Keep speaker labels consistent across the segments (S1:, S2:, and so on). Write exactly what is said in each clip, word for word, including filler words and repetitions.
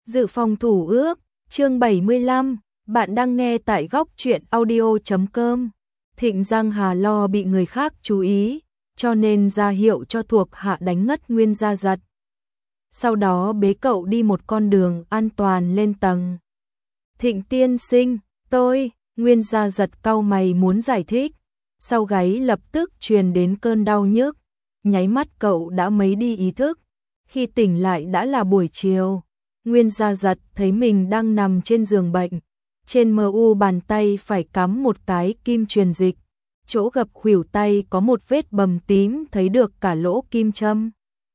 S1: Dự phòng thủ ước, chương bảy mươi lăm, bạn đang nghe tại góc truyện audio chấm com. Thịnh Giang Hà lo bị người khác chú ý, cho nên ra hiệu cho thuộc hạ đánh ngất Nguyên Gia Giật. Sau đó bế cậu đi một con đường an toàn lên tầng. Thịnh tiên sinh, tôi, Nguyên Gia Giật cau mày muốn giải thích, sau gáy lập tức truyền đến cơn đau nhức, nháy mắt cậu đã mấy đi ý thức, khi tỉnh lại đã là buổi chiều. Nguyên Gia Giật thấy mình đang nằm trên giường bệnh, trên mờ u bàn tay phải cắm một cái kim truyền dịch, chỗ gập khuỷu tay có một vết bầm tím thấy được cả lỗ kim châm.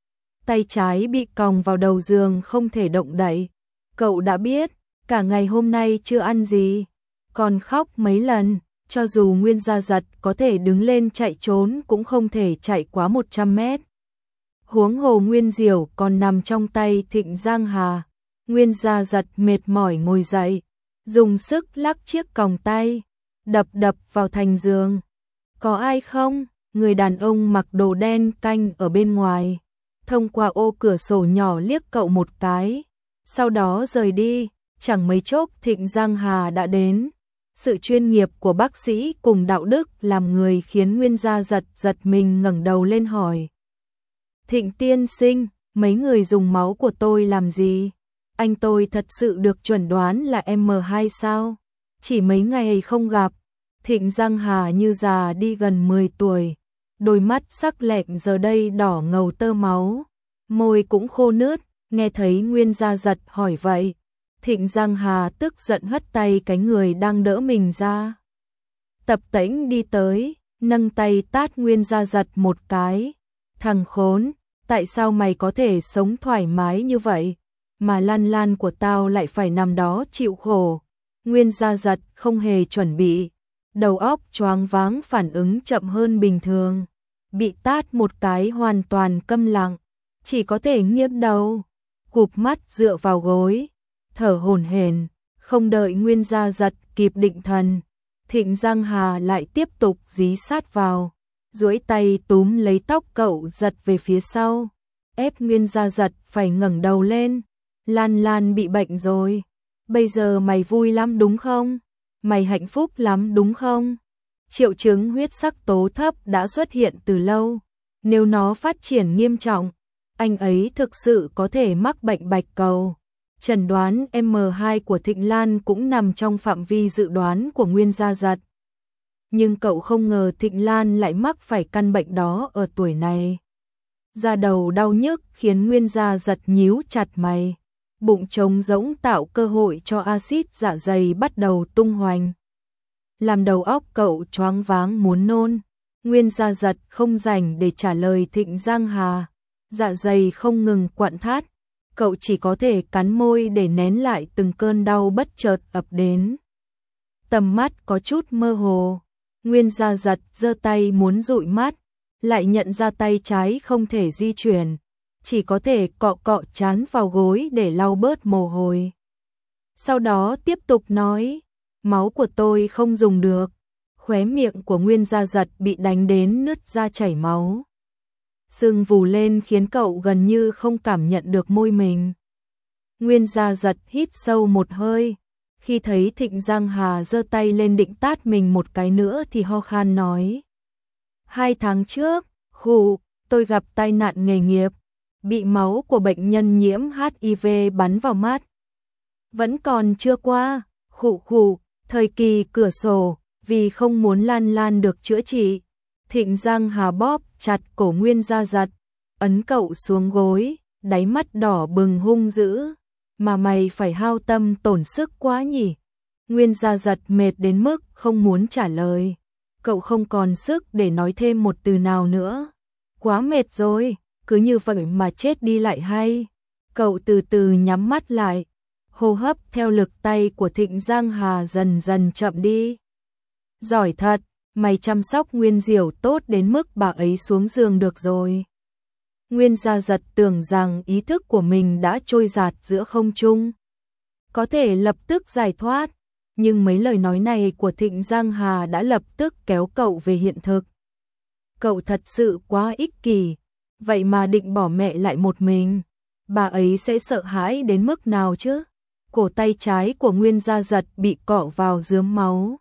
S1: Tay trái bị còng vào đầu giường không thể động đậy. Cậu đã biết, cả ngày hôm nay chưa ăn gì, còn khóc mấy lần, cho dù Nguyên Gia Giật có thể đứng lên chạy trốn cũng không thể chạy quá một trăm mét. Huống hồ Nguyên Diểu còn nằm trong tay Thịnh Giang Hà. Nguyên Gia Giật mệt mỏi ngồi dậy, dùng sức lắc chiếc còng tay, đập đập vào thành giường. Có ai không? Người đàn ông mặc đồ đen canh ở bên ngoài, thông qua ô cửa sổ nhỏ liếc cậu một cái, sau đó rời đi. Chẳng mấy chốc Thịnh Giang Hà đã đến. Sự chuyên nghiệp của bác sĩ cùng đạo đức làm người khiến Nguyên Gia Giật giật mình ngẩng đầu lên hỏi. Thịnh tiên sinh, mấy người dùng máu của tôi làm gì? Anh tôi thật sự được chuẩn đoán là em hai sao? Chỉ mấy ngày không gặp. Thịnh Giang Hà như già đi gần mười tuổi, đôi mắt sắc lẹm giờ đây đỏ ngầu tơ máu, môi cũng khô nứt. Nghe thấy Nguyên Gia Giật hỏi vậy, Thịnh Giang Hà tức giận hất tay cái người đang đỡ mình ra. Tập Tễnh đi tới, nâng tay tát Nguyên Gia Giật một cái. Thằng khốn, tại sao mày có thể sống thoải mái như vậy, mà Lan Lan của tao lại phải nằm đó chịu khổ? Nguyên Gia Giật không hề chuẩn bị, đầu óc choáng váng, phản ứng chậm hơn bình thường, bị tát một cái hoàn toàn câm lặng, chỉ có thể nghiêng đầu, cụp mắt dựa vào gối, thở hổn hển. Không đợi Nguyên Gia Giật kịp định thần, Thịnh Giang Hà lại tiếp tục dí sát vào, duỗi tay túm lấy tóc cậu giật về phía sau, ép Nguyên Gia Giật phải ngẩng đầu lên. Lan Lan bị bệnh rồi, bây giờ mày vui lắm đúng không? Mày hạnh phúc lắm đúng không? Triệu chứng huyết sắc tố thấp đã xuất hiện từ lâu, nếu nó phát triển nghiêm trọng, anh ấy thực sự có thể mắc bệnh bạch cầu. Chẩn đoán em hai của Thịnh Lan cũng nằm trong phạm vi dự đoán của Nguyên Gia Giật. Nhưng cậu không ngờ Thịnh Lan lại mắc phải căn bệnh đó ở tuổi này. Da đầu đau nhức khiến Nguyên Gia Giật nhíu chặt mày, bụng trống rỗng tạo cơ hội cho axit dạ dày bắt đầu tung hoành, làm đầu óc cậu choáng váng muốn nôn. Nguyên Gia Giật không rảnh để trả lời Thịnh Giang Hà, dạ dày không ngừng quặn thắt, cậu chỉ có thể cắn môi để nén lại từng cơn đau bất chợt ập đến. Tầm mắt có chút mơ hồ, Nguyên Gia Giật giơ tay muốn dụi mắt, lại nhận ra tay trái không thể di chuyển, chỉ có thể cọ cọ trán vào gối để lau bớt mồ hôi. Sau đó tiếp tục nói, máu của tôi không dùng được. Khóe miệng của Nguyên Gia Giật bị đánh đến nứt ra chảy máu, sưng vù lên khiến cậu gần như không cảm nhận được môi mình. Nguyên Gia Giật hít sâu một hơi, khi thấy Thịnh Giang Hà giơ tay lên định tát mình một cái nữa thì ho khan nói. Hai tháng trước, khụ, tôi gặp tai nạn nghề nghiệp, bị máu của bệnh nhân nhiễm hát i vê bắn vào mắt. Vẫn còn chưa qua, khụ khụ, thời kỳ cửa sổ, vì không muốn Lan Lan được chữa trị. Thịnh Giang Hà bóp chặt cổ Nguyên Gia Giật, ấn cậu xuống gối, đáy mắt đỏ bừng hung dữ. Mà mày phải hao tâm tổn sức quá nhỉ? Nguyên Gia Giật mệt đến mức không muốn trả lời. Cậu không còn sức để nói thêm một từ nào nữa. Quá mệt rồi, cứ như vậy mà chết đi lại hay. Cậu từ từ nhắm mắt lại, hô hấp theo lực tay của Thịnh Giang Hà dần dần chậm đi. Giỏi thật, mày chăm sóc Nguyên Diểu tốt đến mức bà ấy xuống giường được rồi. Nguyên Gia Giật tưởng rằng ý thức của mình đã trôi dạt giữa không trung, có thể lập tức giải thoát, nhưng mấy lời nói này của Thịnh Giang Hà đã lập tức kéo cậu về hiện thực. Cậu thật sự quá ích kỷ, vậy mà định bỏ mẹ lại một mình. bà ấy sẽ sợ hãi đến mức nào chứ? Cổ tay trái của Nguyên Gia Giật bị cọ vào rướm máu.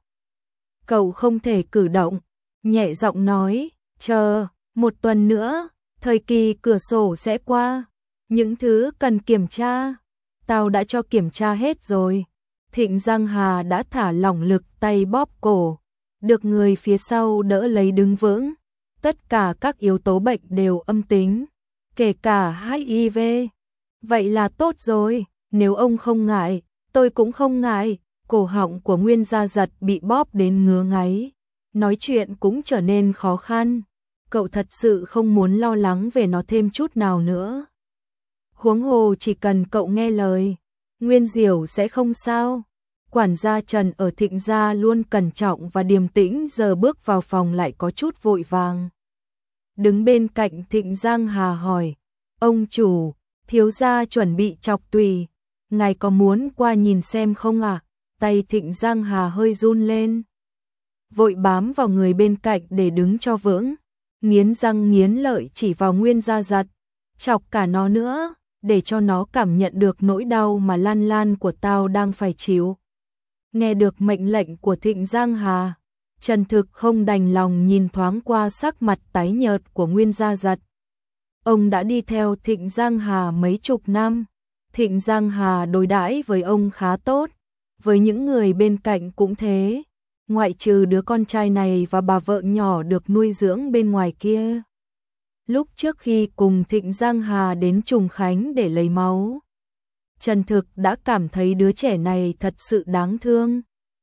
S1: Cậu không thể cử động, nhẹ giọng nói, chờ, một tuần nữa, thời kỳ cửa sổ sẽ qua. Những thứ cần kiểm tra, tao đã cho kiểm tra hết rồi. Thịnh Giang Hà đã thả lỏng lực tay bóp cổ, được người phía sau đỡ lấy đứng vững. Tất cả các yếu tố bệnh đều âm tính, kể cả hát i vê. Vậy là tốt rồi, nếu ông không ngại, tôi cũng không ngại. Cổ họng của Nguyên Gia Giật bị bóp đến ngứa ngáy, nói chuyện cũng trở nên khó khăn. Cậu thật sự không muốn lo lắng về nó thêm chút nào nữa. Huống hồ chỉ cần cậu nghe lời, Nguyên Diểu sẽ không sao. Quản gia Trần ở Thịnh gia luôn cẩn trọng và điềm tĩnh, giờ bước vào phòng lại có chút vội vàng. Đứng bên cạnh Thịnh Giang Hà hỏi, ông chủ, thiếu gia chuẩn bị chọc tùy, ngài có muốn qua nhìn xem không ạ? À? Tay Thịnh Giang Hà hơi run lên, vội bám vào người bên cạnh để đứng cho vững, nghiến răng nghiến lợi chỉ vào Nguyên Gia Giật, chọc cả nó nữa, để cho nó cảm nhận được nỗi đau mà Lan Lan của tao đang phải chịu. Nghe được mệnh lệnh của Thịnh Giang Hà, Trần Thực không đành lòng nhìn thoáng qua sắc mặt tái nhợt của Nguyên Gia Giật. Ông đã đi theo Thịnh Giang Hà mấy chục năm, Thịnh Giang Hà đối đãi với ông khá tốt, với những người bên cạnh cũng thế, ngoại trừ đứa con trai này và bà vợ nhỏ được nuôi dưỡng bên ngoài kia. Lúc trước khi cùng Thịnh Giang Hà đến Trùng Khánh để lấy máu, Trần Thực đã cảm thấy đứa trẻ này thật sự đáng thương.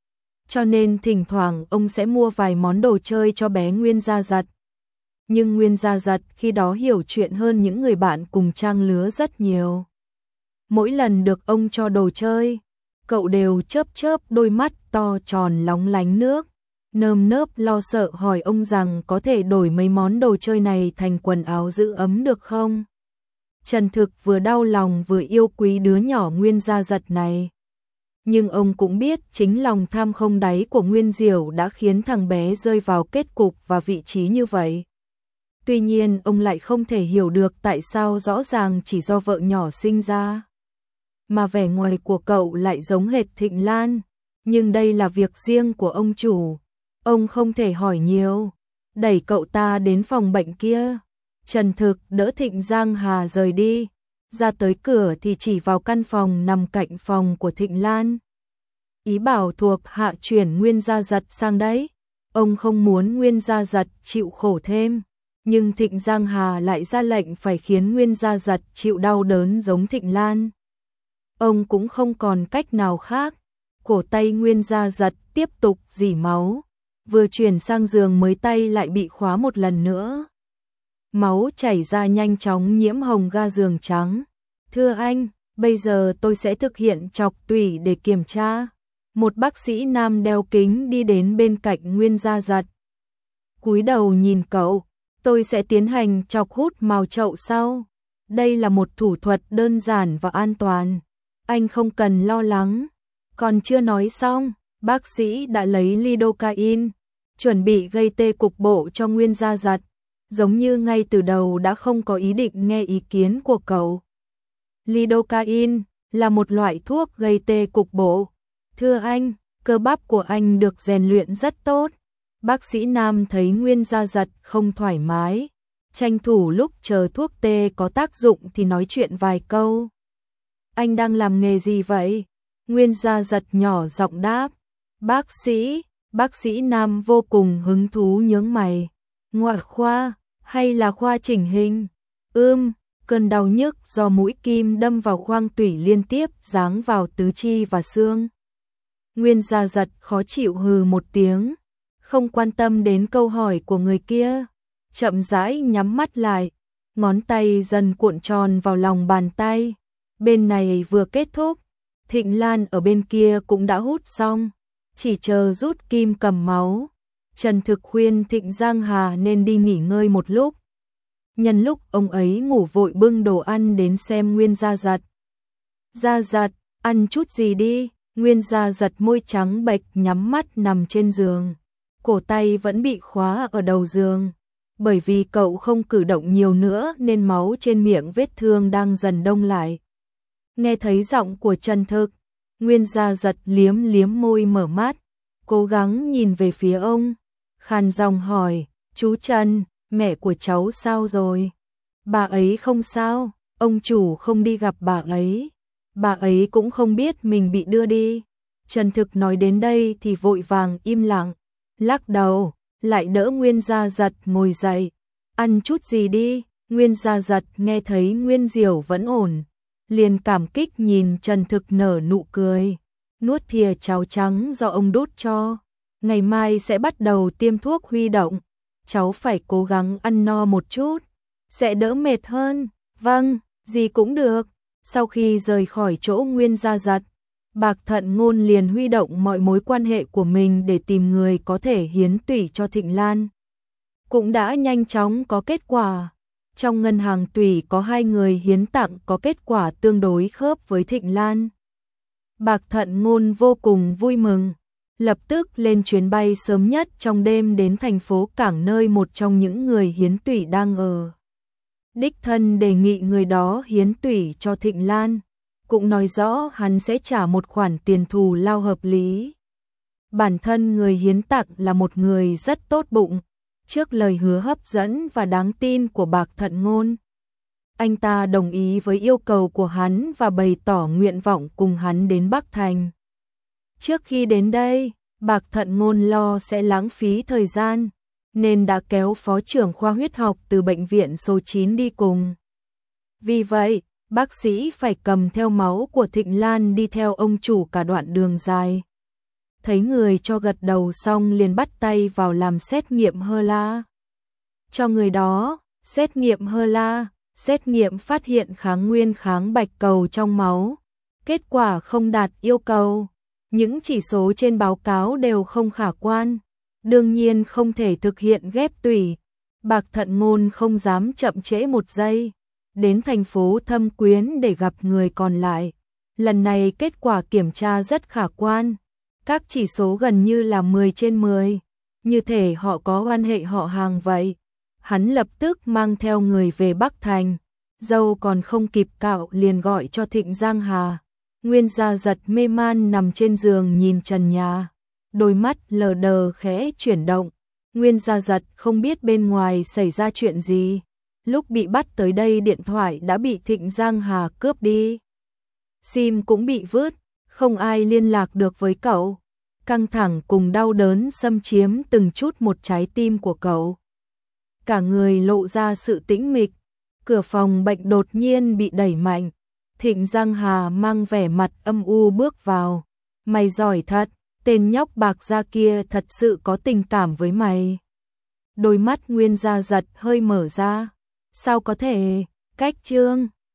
S1: Cho nên thỉnh thoảng ông sẽ mua vài món đồ chơi cho bé Nguyên Gia Giật. Nhưng Nguyên Gia Giật khi đó hiểu chuyện hơn những người bạn cùng trang lứa rất nhiều. Mỗi lần được ông cho đồ chơi, cậu đều chớp chớp đôi mắt to tròn lóng lánh nước, nơm nớp lo sợ hỏi ông rằng có thể đổi mấy món đồ chơi này thành quần áo giữ ấm được không? Trần Thực vừa đau lòng vừa yêu quý đứa nhỏ Nguyên Gia Giật này. Nhưng ông cũng biết chính lòng tham không đáy của Nguyên Diểu đã khiến thằng bé rơi vào kết cục và vị trí như vậy. Tuy nhiên ông lại không thể hiểu được tại sao rõ ràng chỉ do vợ nhỏ sinh ra, mà vẻ ngoài của cậu lại giống hệt Thịnh Lan. Nhưng đây là việc riêng của ông chủ, ông không thể hỏi nhiều. Đẩy cậu ta đến phòng bệnh kia, Trần Thực đỡ Thịnh Giang Hà rời đi. Ra tới cửa thì chỉ vào căn phòng nằm cạnh phòng của Thịnh Lan. Ý bảo thuộc hạ chuyển Nguyên Gia Giật sang đấy. Ông không muốn Nguyên Gia Giật chịu khổ thêm, nhưng Thịnh Giang Hà lại ra lệnh phải khiến Nguyên Gia Giật chịu đau đớn giống Thịnh Lan. Ông cũng không còn cách nào khác. Cổ tay Nguyên Gia Giật tiếp tục rỉ máu, vừa chuyển sang giường mới tay lại bị khóa một lần nữa. Máu chảy ra nhanh chóng nhiễm hồng ga giường trắng. Thưa anh, bây giờ tôi sẽ thực hiện chọc tủy để kiểm tra. Một bác sĩ nam đeo kính đi đến bên cạnh Nguyên Gia Giật. Cúi đầu nhìn cậu, tôi sẽ tiến hành chọc hút mào chậu sau. Đây là một thủ thuật đơn giản và an toàn. Anh không cần lo lắng. Còn chưa nói xong, bác sĩ đã lấy lidocaine, chuẩn bị gây tê cục bộ cho Nguyên Gia Giật, giống như ngay từ đầu đã không có ý định nghe ý kiến của cậu. Lidocaine là một loại thuốc gây tê cục bộ. Thưa anh, cơ bắp của anh được rèn luyện rất tốt. Bác sĩ nam thấy Nguyên Gia Giật không thoải mái, tranh thủ lúc chờ thuốc tê có tác dụng thì nói chuyện vài câu. Anh đang làm nghề gì vậy? Nguyên Gia Giật nhỏ giọng đáp. Bác sĩ, bác sĩ nam vô cùng hứng thú nhướng mày. Ngoại khoa, hay là khoa chỉnh hình? Ưm, cơn đau nhức do mũi kim đâm vào khoang tủy liên tiếp giáng vào tứ chi và xương. Nguyên Gia Giật khó chịu hừ một tiếng, không quan tâm đến câu hỏi của người kia, chậm rãi nhắm mắt lại, ngón tay dần cuộn tròn vào lòng bàn tay. Bên này vừa kết thúc, Thịnh Lan ở bên kia cũng đã hút xong, chỉ chờ rút kim cầm máu. Trần Thực khuyên Thịnh Giang Hà nên đi nghỉ ngơi một lúc. Nhân lúc ông ấy ngủ vội bưng đồ ăn đến xem Nguyên Gia Giật. Gia Giật, ăn chút gì đi. Nguyên Gia Giật môi trắng bệch nhắm mắt nằm trên giường, cổ tay vẫn bị khóa ở đầu giường. bởi vì cậu không cử động nhiều nữa nên máu trên miệng vết thương đang dần đông lại. Nghe thấy giọng của Trần Thực, Nguyên Gia Giật liếm liếm môi mở mắt, cố gắng nhìn về phía ông, khàn giọng hỏi, chú Trần, mẹ của cháu sao rồi? Bà ấy không sao, ông chủ không đi gặp bà ấy, bà ấy cũng không biết mình bị đưa đi. Trần Thực nói đến đây thì vội vàng im lặng, lắc đầu, lại đỡ Nguyên Gia Giật ngồi dậy, ăn chút gì đi. Nguyên Gia Giật nghe thấy Nguyên Diểu vẫn ổn, liền cảm kích nhìn Trần Thực nở nụ cười, nuốt thìa cháo trắng do ông đút cho. Ngày mai sẽ bắt đầu tiêm thuốc huy động, cháu phải cố gắng ăn no một chút, sẽ đỡ mệt hơn. Vâng, gì cũng được. Sau khi rời khỏi chỗ Nguyên Gia Giật, Bạc Thận Ngôn liền huy động mọi mối quan hệ của mình để tìm người có thể hiến tủy cho Thịnh Lan. Cũng đã nhanh chóng có kết quả. Trong ngân hàng tủy có hai người hiến tặng có kết quả tương đối khớp với Thịnh Lan. Bạc Thận Ngôn vô cùng vui mừng, lập tức lên chuyến bay sớm nhất trong đêm đến thành phố Cảng nơi một trong những người hiến tủy đang ở. Đích thân đề nghị người đó hiến tủy cho Thịnh Lan, cũng nói rõ hắn sẽ trả một khoản tiền thù lao hợp lý. Bản thân người hiến tặng là một người rất tốt bụng, trước lời hứa hấp dẫn và đáng tin của Bạc Thận Ngôn, anh ta đồng ý với yêu cầu của hắn và bày tỏ nguyện vọng cùng hắn đến Bắc Thành. Trước khi đến đây, Bạc Thận Ngôn lo sẽ lãng phí thời gian, nên đã kéo phó trưởng khoa huyết học từ bệnh viện số chín đi cùng. Vì vậy, bác sĩ phải cầm theo máu của Thịnh Lan đi theo ông chủ cả đoạn đường dài. Thấy người cho gật đầu xong liền bắt tay vào làm xét nghiệm hơ la. Cho người đó, xét nghiệm hơ la, xét nghiệm phát hiện kháng nguyên kháng bạch cầu trong máu. Kết quả không đạt yêu cầu. Những chỉ số trên báo cáo đều không khả quan. Đương nhiên không thể thực hiện ghép tủy. Bạc Thận Ngôn không dám chậm trễ một giây. Đến thành phố Thâm Quyến để gặp người còn lại. Lần này kết quả kiểm tra rất khả quan. Các chỉ số gần như là mười trên mười. Như thể họ có quan hệ họ hàng vậy. Hắn lập tức mang theo người về Bắc Thành. Dâu còn không kịp cạo liền gọi cho Thịnh Giang Hà. Nguyên Gia Giật mê man nằm trên giường nhìn trần nhà. Đôi mắt lờ đờ khẽ chuyển động. Nguyên Gia Giật không biết bên ngoài xảy ra chuyện gì. Lúc bị bắt tới đây điện thoại đã bị Thịnh Giang Hà cướp đi. Sim cũng bị vứt, không ai liên lạc được với cậu. Căng thẳng cùng đau đớn xâm chiếm từng chút một trái tim của cậu. Cả người lộ ra sự tĩnh mịch. Cửa phòng bệnh đột nhiên bị đẩy mạnh. Thịnh Giang Hà mang vẻ mặt âm u bước vào. Mày giỏi thật, tên nhóc bạc da kia thật sự có tình cảm với mày. Đôi mắt Nguyên Gia Giật hơi mở ra. Sao có thể, cách trương.